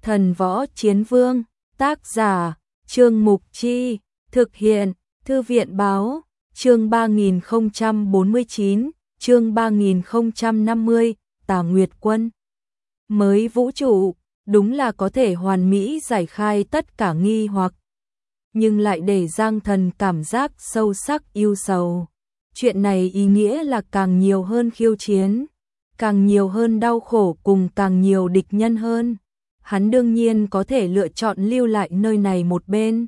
Thần Võ Chiến Vương, tác giả, Trương Mục Chi, thực hiện, Thư viện báo, chương 3049, chương 3050, Tà Nguyệt Quân. Mới vũ trụ, đúng là có thể hoàn mỹ giải khai tất cả nghi hoặc, nhưng lại để Giang Thần cảm giác sâu sắc ưu sầu. Chuyện này ý nghĩa là càng nhiều hơn khiêu chiến, càng nhiều hơn đau khổ cùng càng nhiều địch nhân hơn. Hắn đương nhiên có thể lựa chọn lưu lại nơi này một bên,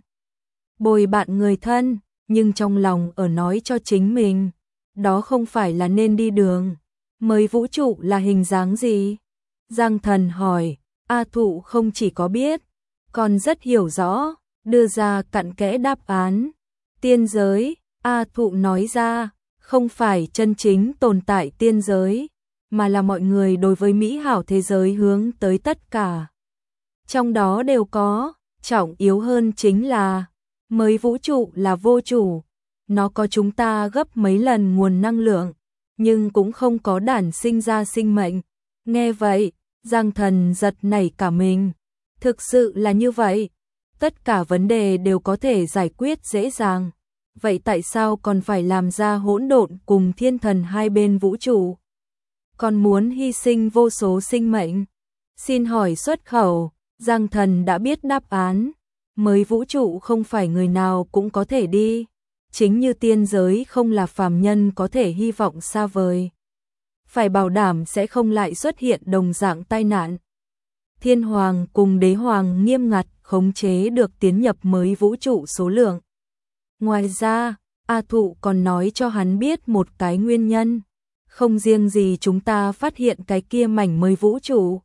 bồi bạn người thân, nhưng trong lòng ở nói cho chính mình, đó không phải là nên đi đường. Mới vũ trụ là hình dáng gì? Giang Thần hỏi. A Thụ không chỉ có biết, còn rất hiểu rõ, đưa ra cặn kẽ đáp án. Tiên giới, A Thụ nói ra, không phải chân chính tồn tại tiên giới, mà là mọi người đối với mỹ hảo thế giới hướng tới tất cả. Trong đó đều có, trọng yếu hơn chính là, mới vũ trụ là vô chủ, nó có chúng ta gấp mấy lần nguồn năng lượng, nhưng cũng không có đản sinh ra sinh mệnh. Nghe vậy, Giang Thần giật nảy cả mình. Thực sự là như vậy, tất cả vấn đề đều có thể giải quyết dễ dàng. Vậy tại sao còn phải làm ra hỗn độn cùng thiên thần hai bên vũ trụ? Còn muốn hy sinh vô số sinh mệnh? Xin hỏi xuất khẩu, Giang Thần đã biết đáp án. Mới vũ trụ không phải người nào cũng có thể đi, chính như tiên giới không là phàm nhân có thể hy vọng xa vời. Phải bảo đảm sẽ không lại xuất hiện đồng dạng tai nạn. Thiên Hoàng cùng Đế Hoàng nghiêm ngặt khống chế được tiến nhập mới vũ trụ số lượng. Ngoài ra, A Thụ còn nói cho hắn biết một cái nguyên nhân. Không riêng gì chúng ta phát hiện cái kia mảnh mới vũ trụ,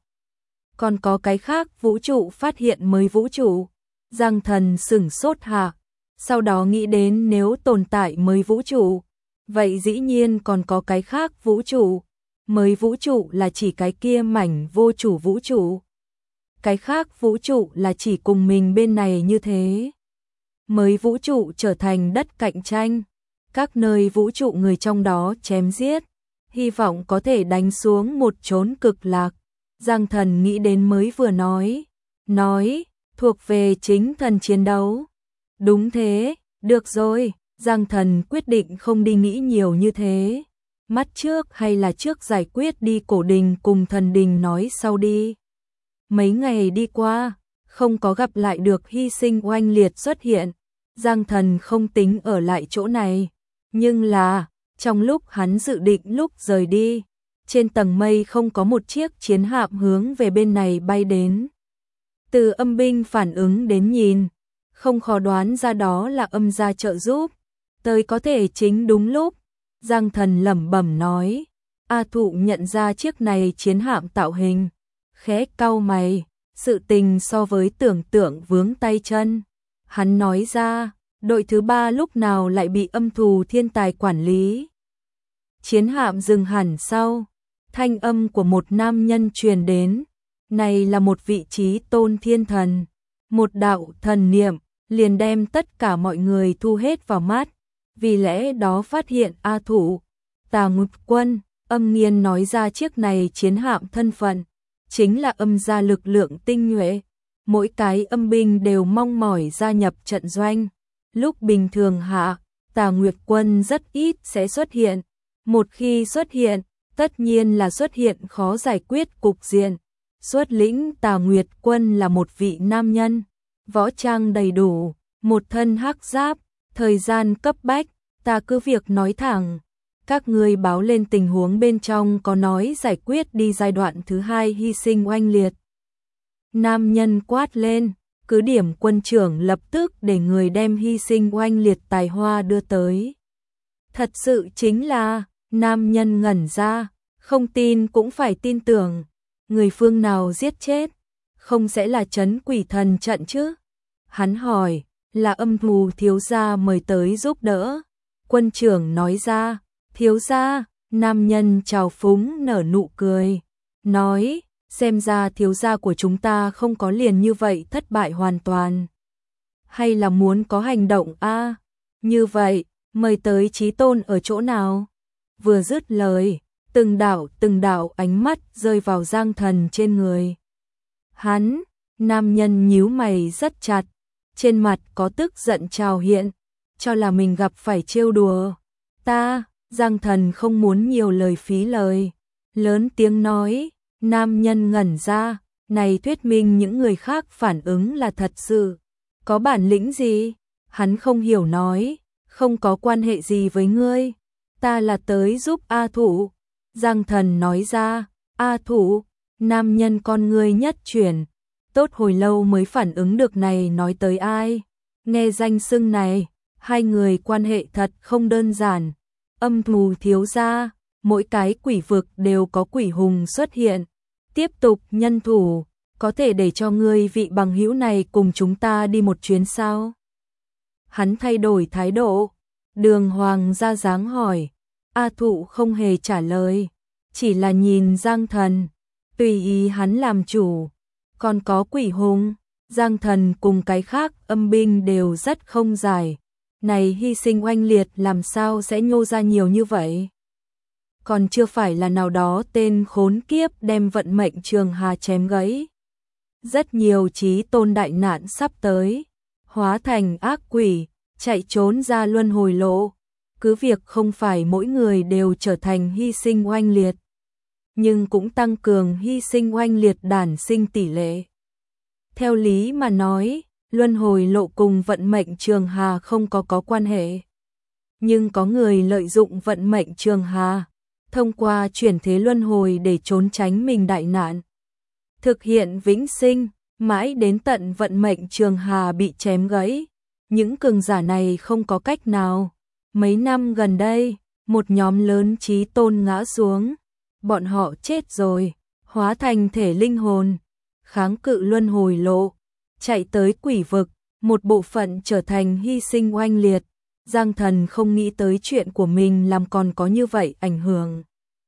còn có cái khác vũ trụ phát hiện mới vũ trụ. Giang Thần sửng sốt hạ, sau đó nghĩ đến nếu tồn tại mới vũ trụ, vậy dĩ nhiên còn có cái khác vũ trụ. Mới vũ trụ là chỉ cái kia mảnh vô chủ vũ trụ, cái khác vũ trụ là chỉ cùng mình bên này như thế. Mới vũ trụ trở thành đất cạnh tranh, các nơi vũ trụ người trong đó chém giết, hy vọng có thể đánh xuống một chốn cực lạc. Giang Thần nghĩ đến mới vừa nói, thuộc về chính thần chiến đấu. Đúng thế, được rồi, Giang Thần quyết định không đi nghĩ nhiều như thế. Mắt trước hay là trước giải quyết đi cổ đình cùng thần đình nói sau đi. Mấy ngày đi qua, không có gặp lại được hy sinh oanh liệt xuất hiện. Giang Thần không tính ở lại chỗ này, nhưng là, trong lúc hắn dự định lúc rời đi, trên tầng mây không có một chiếc chiến hạm hướng về bên này bay đến. Từ âm binh phản ứng đến nhìn, không khó đoán ra đó là âm gia trợ giúp, tới có thể chính đúng lúc. Giang Thần lẩm bẩm nói. A Thụ nhận ra chiếc này chiến hạm tạo hình, khẽ cau mày, sự tình so với tưởng tượng vướng tay chân. Hắn nói ra, đội thứ 3 lúc nào lại bị âm thù thiên tài quản lý. Chiến hạm dừng hẳn sau, thanh âm của một nam nhân truyền đến, này là một vị trí tôn thiên thần, một đạo thần niệm liền đem tất cả mọi người thu hết vào mắt. Vì lẽ đó phát hiện A Thụ, Tà Nguyệt Quân, âm nghiên nói ra chiếc này chiến hạm thân phận, chính là âm gia lực lượng tinh nhuệ. Mỗi cái âm binh đều mong mỏi gia nhập trận doanh. Lúc bình thường hạ, Tà Nguyệt Quân rất ít sẽ xuất hiện. Một khi xuất hiện, tất nhiên là xuất hiện khó giải quyết cục diện. Xuất lĩnh Tà Nguyệt Quân là một vị nam nhân, võ trang đầy đủ, một thân hắc giáp. Thời gian cấp bách, ta cứ việc nói thẳng. Các ngươi báo lên tình huống bên trong có nói giải quyết đi giai đoạn thứ 2 hy sinh oanh liệt. Nam nhân quát lên, cứ điểm quân trưởng lập tức để người đem hy sinh oanh liệt tài hoa đưa tới. Thật sự chính là, nam nhân ngẩn ra, không tin cũng phải tin tưởng. Người phương nào giết chết, không sẽ là trấn quỷ thần trận chứ? Hắn hỏi. Là âm thù thiếu gia mời tới giúp đỡ. Quân trưởng nói ra, thiếu gia. Nam nhân trào phúng nở nụ cười, nói, xem ra thiếu gia của chúng ta không có liền như vậy thất bại hoàn toàn. Hay là muốn có hành động a? Như vậy, mời tới chí tôn ở chỗ nào? Vừa dứt lời, từng đạo ánh mắt rơi vào Giang Thần trên người. Hắn Nam nhân nhíu mày rất chặt, trên mặt có tức giận trào hiện, cho là mình gặp phải trêu đùa. Ta, Giang Thần không muốn nhiều lời phí lời, lớn tiếng nói. Nam nhân ngẩn ra, này thuyết minh những người khác phản ứng là thật sự. Có bản lĩnh gì? Hắn không hiểu nói, không có quan hệ gì với ngươi, ta là tới giúp A Thụ. Giang Thần nói ra, A Thụ, nam nhân con ngươi nhất chuyển, tốt hồi lâu mới phản ứng được này nói tới ai. Nghe danh xưng này, hai người quan hệ thật không đơn giản. Âm thù thiếu gia, mỗi cái quỷ vực đều có quỷ hùng xuất hiện. Tiếp tục nhân thủ, có thể để cho ngươi vị bằng hữu này cùng chúng ta đi một chuyến sao? Hắn thay đổi thái độ, đường hoàng ra dáng hỏi. A Thụ không hề trả lời, chỉ là nhìn Giang Thần, tùy ý hắn làm chủ. Còn có quỷ hùng, Giang Thần cùng cái khác âm binh đều rất không giải. Này hy sinh oanh liệt làm sao sẽ nhô ra nhiều như vậy? Còn chưa phải là nào đó tên khốn kiếp đem vận mệnh Trường Hà chém gãy. Rất nhiều chí tôn đại nạn sắp tới, hóa thành ác quỷ, chạy trốn ra luân hồi lộ. Cứ việc không phải mỗi người đều trở thành hy sinh oanh liệt, nhưng cũng tăng cường hy sinh oanh liệt đản sinh tỷ lệ. Theo lý mà nói, luân hồi lộ cùng vận mệnh Trường Hà không có quan hệ. Nhưng có người lợi dụng vận mệnh Trường Hà, thông qua chuyển thế luân hồi để trốn tránh mình đại nạn. Thực hiện vĩnh sinh, mãi đến tận vận mệnh Trường Hà bị chém gãy. Những cường giả này không có cách nào. Mấy năm gần đây, một nhóm lớn chí tôn ngã xuống. Bọn họ chết rồi, hóa thành thể linh hồn, kháng cự luân hồi lộ, chạy tới quỷ vực, một bộ phận trở thành hy sinh oanh liệt. Giang Thần không nghĩ tới chuyện của mình làm còn có như vậy ảnh hưởng.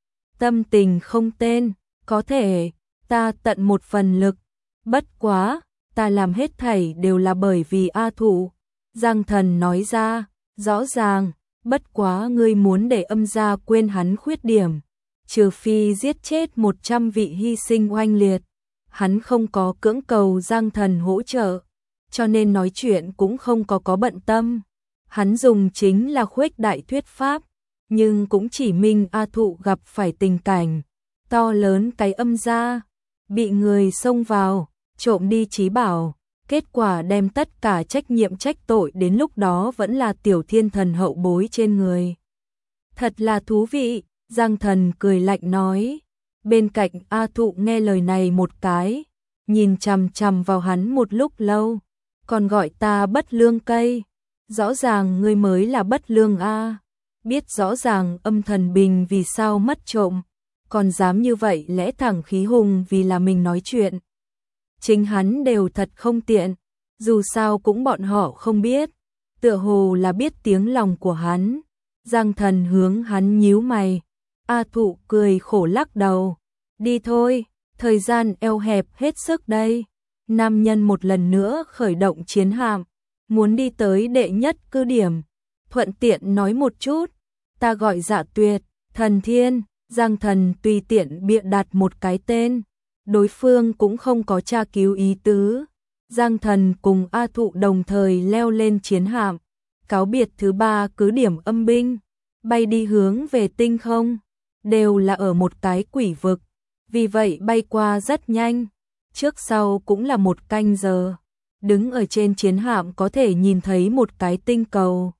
Tâm tình không tên, có thể, ta tận một phần lực, bất quá, ta làm hết thảy đều là bởi vì A Thụ. Giang Thần nói ra, rõ ràng, bất quá ngươi muốn để âm gia quên hắn khuyết điểm, trừ phi giết chết 100 vị hy sinh oanh liệt. Hắn không có cưỡng cầu Giang Thần hỗ trợ, cho nên nói chuyện cũng không có bận tâm. Hắn dùng chính là khuếch đại thuyết pháp, nhưng cũng chỉ minh A Thụ gặp phải tình cảnh to lớn cái âm gia, bị người xông vào, trộm đi trí bảo, kết quả đem tất cả trách nhiệm trách tội đến lúc đó vẫn là tiểu thiên thần hậu bối trên người. Thật là thú vị, Giang Thần cười lạnh nói. Bên cạnh A Thụ nghe lời này một cái, nhìn chằm chằm vào hắn một lúc lâu, còn gọi ta bất lương cây. Rõ ràng ngươi mới là bất lương a. Biết rõ ràng âm thần bình vì sao mất trộm, còn dám như vậy lẽ thẳng khí hùng vì là mình nói chuyện. Chính hắn đều thật không tiện, dù sao cũng bọn họ không biết, tựa hồ là biết tiếng lòng của hắn. Giang Thần hướng hắn nhíu mày, A Thụ cười khổ lắc đầu, đi thôi, thời gian eo hẹp hết sức đây. Nam nhân một lần nữa khởi động chiến hạm, muốn đi tới đệ nhất cứ điểm, thuận tiện nói một chút, ta gọi Dạ Tuyệt, Thần Thiên. Giang Thần tùy tiện bịa đặt một cái tên, đối phương cũng không có tra cứu ý tứ. Giang Thần cùng A Thụ đồng thời leo lên chiến hạm, cáo biệt thứ 3 cứ điểm âm binh, bay đi hướng về tinh không, đều là ở một cái quỷ vực, vì vậy bay qua rất nhanh, trước sau cũng là 1 canh giờ. Đứng ở trên chiến hạm có thể nhìn thấy một cái tinh cầu.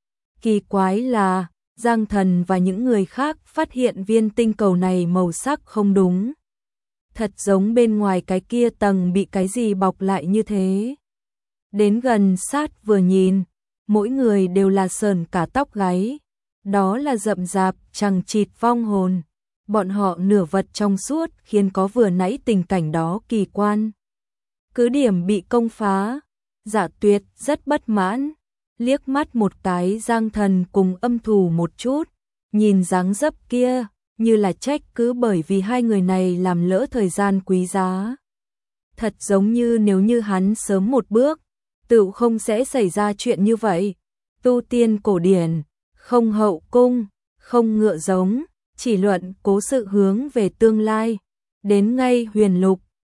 Kỳ quái là, Giang Thần và những người khác phát hiện viên tinh cầu này màu sắc không đúng. Thật giống bên ngoài cái kia tầng bị cái gì bọc lại như thế. Đến gần sát vừa nhìn, mỗi người đều là sờn cả tóc gáy. Đó là rậm rạp, chằng chịt vong hồn. Bọn họ nửa vật trong suốt khiến có vừa nãy tình cảnh đó kỳ quan. Cứ điểm bị công phá, Dạ Tuyệt rất bất mãn, liếc mắt một cái Giang Thần cùng âm thù một chút, nhìn dáng dấp kia, như là trách cứ bởi vì hai người này làm lỡ thời gian quý giá. Thật giống như nếu như hắn sớm một bước, tự không sẽ xảy ra chuyện như vậy. Tu tiên cổ điển, không hậu cung, không ngựa giống, chỉ luận cố sự hướng về tương lai. Đến ngay huyền lục,